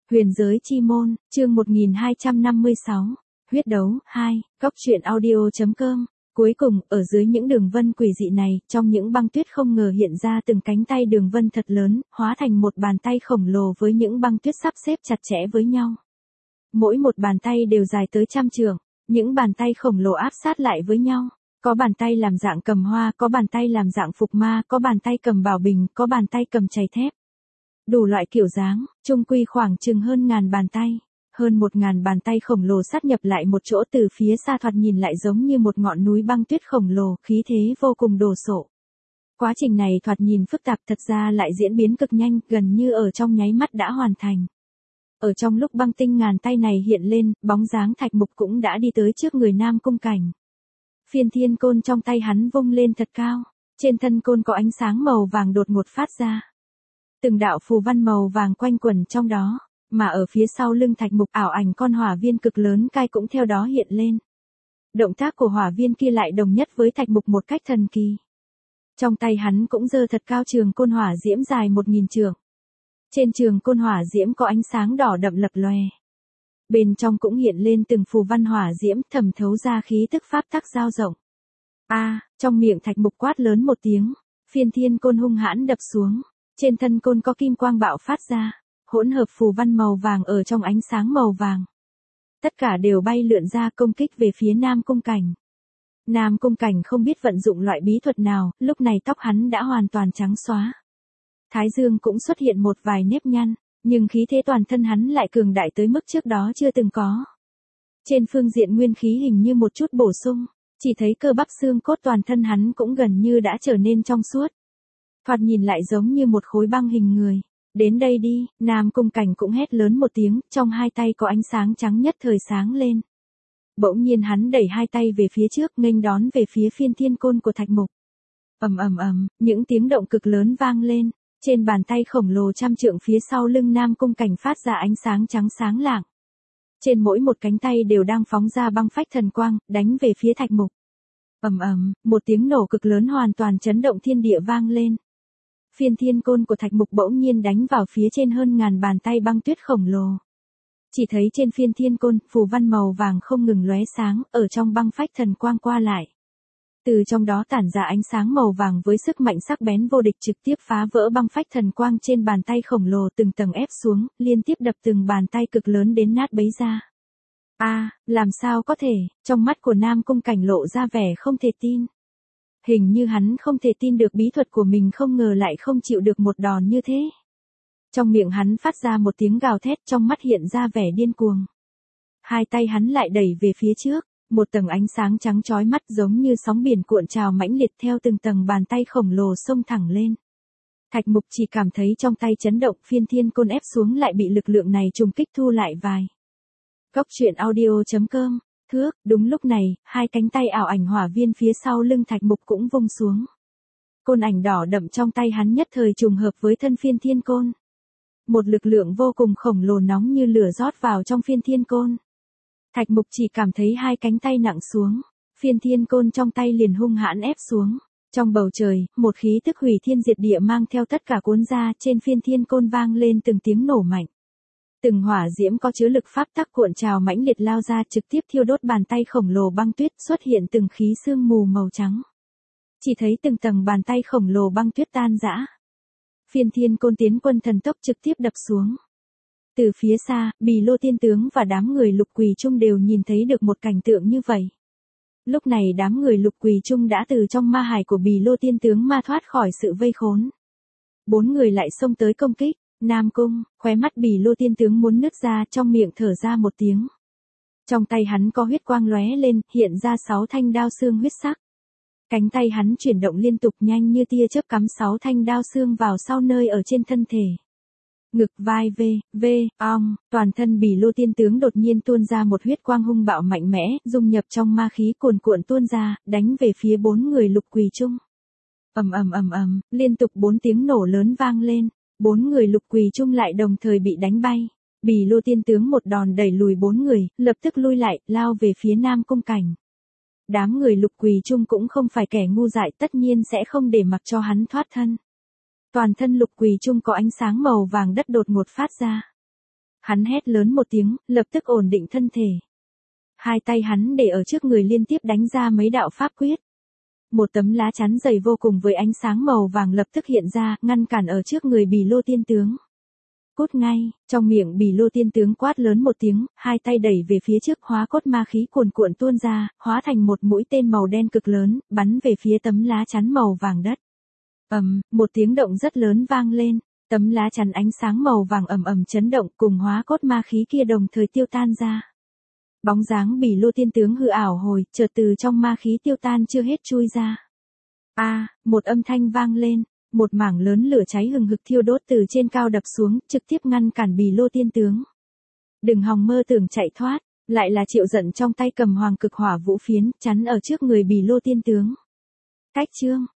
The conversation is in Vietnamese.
Huyền giới chi môn, chương 1256, huyết đấu, 2, góc truyện audio.com. Cuối cùng, ở dưới những đường vân quỷ dị này, trong những băng tuyết không ngờ hiện ra từng cánh tay đường vân thật lớn, hóa thành một bàn tay khổng lồ với những băng tuyết sắp xếp chặt chẽ với nhau. Mỗi một bàn tay đều dài tới 100 trượng, những bàn tay khổng lồ áp sát lại với nhau. Có bàn tay làm dạng cầm hoa, có bàn tay làm dạng phục ma, có bàn tay cầm bảo bình, có bàn tay cầm chày thép. Đủ loại kiểu dáng, chung quy khoảng chừng hơn ngàn bàn tay. Hơn 1000 bàn tay khổng lồ sát nhập lại một chỗ, từ phía xa thoạt nhìn lại giống như một ngọn núi băng tuyết khổng lồ, khí thế vô cùng đồ sộ. Quá trình này thoạt nhìn phức tạp, thật ra lại diễn biến cực nhanh, gần như ở trong nháy mắt đã hoàn thành. Ở trong lúc băng tinh ngàn tay này hiện lên, bóng dáng Thạch Mục cũng đã đi tới trước người Nam Cung Cảnh. Phiên thiên côn trong tay hắn vung lên thật cao, trên thân côn có ánh sáng màu vàng đột ngột phát ra. Từng đạo phù văn màu vàng quanh quẩn trong đó, mà ở phía sau lưng Thạch Mục ảo ảnh con hỏa viên cực lớn cai cũng theo đó hiện lên. Động tác của hỏa viên kia lại đồng nhất với Thạch Mục một cách thần kỳ. Trong tay hắn cũng giơ thật cao trường côn hỏa diễm dài 1000 trượng. Trên trường côn hỏa diễm có ánh sáng đỏ đậm lập lòe. Bên trong cũng hiện lên từng phù văn hỏa diễm thẩm thấu ra khí tức pháp tắc dao rộng. Trong miệng Thạch Mục quát lớn một tiếng, phiên thiên côn hung hãn đập xuống. Trên thân côn có kim quang bạo phát ra, hỗn hợp phù văn màu vàng ở trong ánh sáng màu vàng. Tất cả đều bay lượn ra công kích về phía Nam Cung Cảnh. Nam Cung Cảnh không biết vận dụng loại bí thuật nào, lúc này tóc hắn đã hoàn toàn trắng xóa. Thái dương cũng xuất hiện một vài nếp nhăn, nhưng khí thế toàn thân hắn lại cường đại tới mức trước đó chưa từng có. Trên phương diện nguyên khí hình như một chút bổ sung, chỉ thấy cơ bắp xương cốt toàn thân hắn cũng gần như đã trở nên trong suốt. Thoạt nhìn lại giống như một khối băng hình người. Đến đây đi, Nam Cung Cảnh cũng hét lớn một tiếng, trong hai tay có ánh sáng trắng nhất thời sáng lên. Bỗng nhiên hắn đẩy hai tay về phía trước, nghênh đón về phía phiên thiên côn của Thạch Mục. Ầm ầm ầm, những tiếng động cực lớn vang lên, trên bàn tay khổng lồ 100 trượng phía sau lưng Nam Cung Cảnh phát ra ánh sáng trắng sáng lạng. Trên mỗi một cánh tay đều đang phóng ra băng phách thần quang, đánh về phía Thạch Mục. Ầm ầm, một tiếng nổ cực lớn hoàn toàn chấn động thiên địa vang lên. Phiên thiên côn của Thạch Mục bỗng nhiên đánh vào phía trên hơn ngàn bàn tay băng tuyết khổng lồ. Chỉ thấy trên phiên thiên côn, phù văn màu vàng không ngừng lóe sáng, ở trong băng phách thần quang qua lại. Từ trong đó tản ra ánh sáng màu vàng với sức mạnh sắc bén vô địch, trực tiếp phá vỡ băng phách thần quang trên bàn tay khổng lồ, từng tầng ép xuống, liên tiếp đập từng bàn tay cực lớn đến nát bấy ra. Làm sao có thể, trong mắt của Nam Cung Cảnh lộ ra vẻ không thể tin. Hình như hắn không thể tin được bí thuật của mình không ngờ lại không chịu được một đòn như thế. Trong miệng hắn phát ra một tiếng gào thét, trong mắt hiện ra vẻ điên cuồng. Hai tay hắn lại đẩy về phía trước, một tầng ánh sáng trắng chói mắt giống như sóng biển cuộn trào mãnh liệt theo từng tầng bàn tay khổng lồ xông thẳng lên. Thạch Mục chỉ cảm thấy trong tay chấn động, phiên thiên côn ép xuống lại bị lực lượng này trùng kích thu lại vài. Góc truyện audio.com. Đúng lúc này, hai cánh tay ảo ảnh hỏa viên phía sau lưng Thạch Mục cũng vung xuống. Côn ảnh đỏ đậm trong tay hắn nhất thời trùng hợp với thân phiên thiên côn. Một lực lượng vô cùng khổng lồ nóng như lửa rót vào trong phiên thiên côn. Thạch Mục chỉ cảm thấy hai cánh tay nặng xuống, phiên thiên côn trong tay liền hung hãn ép xuống. Trong bầu trời, một khí tức hủy thiên diệt địa mang theo tất cả cuốn ra, trên phiên thiên côn vang lên từng tiếng nổ mạnh. Từng hỏa diễm có chứa lực pháp tắc cuộn trào mãnh liệt lao ra, trực tiếp thiêu đốt bàn tay khổng lồ băng tuyết, xuất hiện từng khí sương mù màu trắng. Chỉ thấy từng tầng bàn tay khổng lồ băng tuyết tan rã. Phiên thiên côn tiến quân thần tốc trực tiếp đập xuống. Từ phía xa, Bì Lô tiên tướng và đám người Lục Quỳ Trung đều nhìn thấy được một cảnh tượng như vậy. Lúc này đám người Lục Quỳ Trung đã từ trong ma hải của Bì Lô tiên tướng ma thoát khỏi sự vây khốn. 4 người lại xông tới công kích. Nam Cung, khóe mắt Bì Lô tiên tướng muốn nứt ra, trong miệng thở ra một tiếng. Trong tay hắn có huyết quang lóe lên, hiện ra 6 thanh đao xương huyết sắc. Cánh tay hắn chuyển động liên tục nhanh như tia chớp cắm 6 thanh đao xương vào sau nơi ở trên thân thể. Ngực, vai, toàn thân Bì Lô tiên tướng đột nhiên tuôn ra một huyết quang hung bạo mạnh mẽ, dung nhập trong ma khí cuồn cuộn tuôn ra, đánh về phía 4 người Lục Quỳ Trung. Ầm ầm ầm ầm, liên tục 4 tiếng nổ lớn vang lên. 4 người Lục Quỳ Trung lại đồng thời bị đánh bay. Bì Lô tiên tướng một đòn đẩy lùi 4 người, lập tức lui lại, lao về phía Nam Cung Cảnh. Đám người Lục Quỳ Trung cũng không phải kẻ ngu dại, tất nhiên sẽ không để mặc cho hắn thoát thân. Toàn thân Lục Quỳ Trung có ánh sáng màu vàng đất đột ngột phát ra. Hắn hét lớn một tiếng, lập tức ổn định thân thể. Hai tay hắn để ở trước người liên tiếp đánh ra mấy đạo pháp quyết. Một tấm lá chắn dày vô cùng với ánh sáng màu vàng lập tức hiện ra, ngăn cản ở trước người Bỉ Lô Tiên Tướng. Cút ngay, trong miệng Bỉ Lô Tiên Tướng quát lớn một tiếng, hai tay đẩy về phía trước, hóa cốt ma khí cuồn cuộn tuôn ra, hóa thành một mũi tên màu đen cực lớn, bắn về phía tấm lá chắn màu vàng đất. Một tiếng động rất lớn vang lên, tấm lá chắn ánh sáng màu vàng ầm ầm chấn động, cùng hóa cốt ma khí kia đồng thời tiêu tan ra. Bóng dáng Bỉ Lô Tiên Tướng hư ảo hồi, chợt từ trong ma khí tiêu tan chưa hết chui ra. Một âm thanh vang lên, một mảng lớn lửa cháy hừng hực thiêu đốt từ trên cao đập xuống, trực tiếp ngăn cản Bỉ Lô Tiên Tướng. Đừng hòng mơ tưởng chạy thoát, lại là Triệu Dận trong tay cầm hoàng cực hỏa vũ phiến, chắn ở trước người Bỉ Lô Tiên Tướng. Cách chương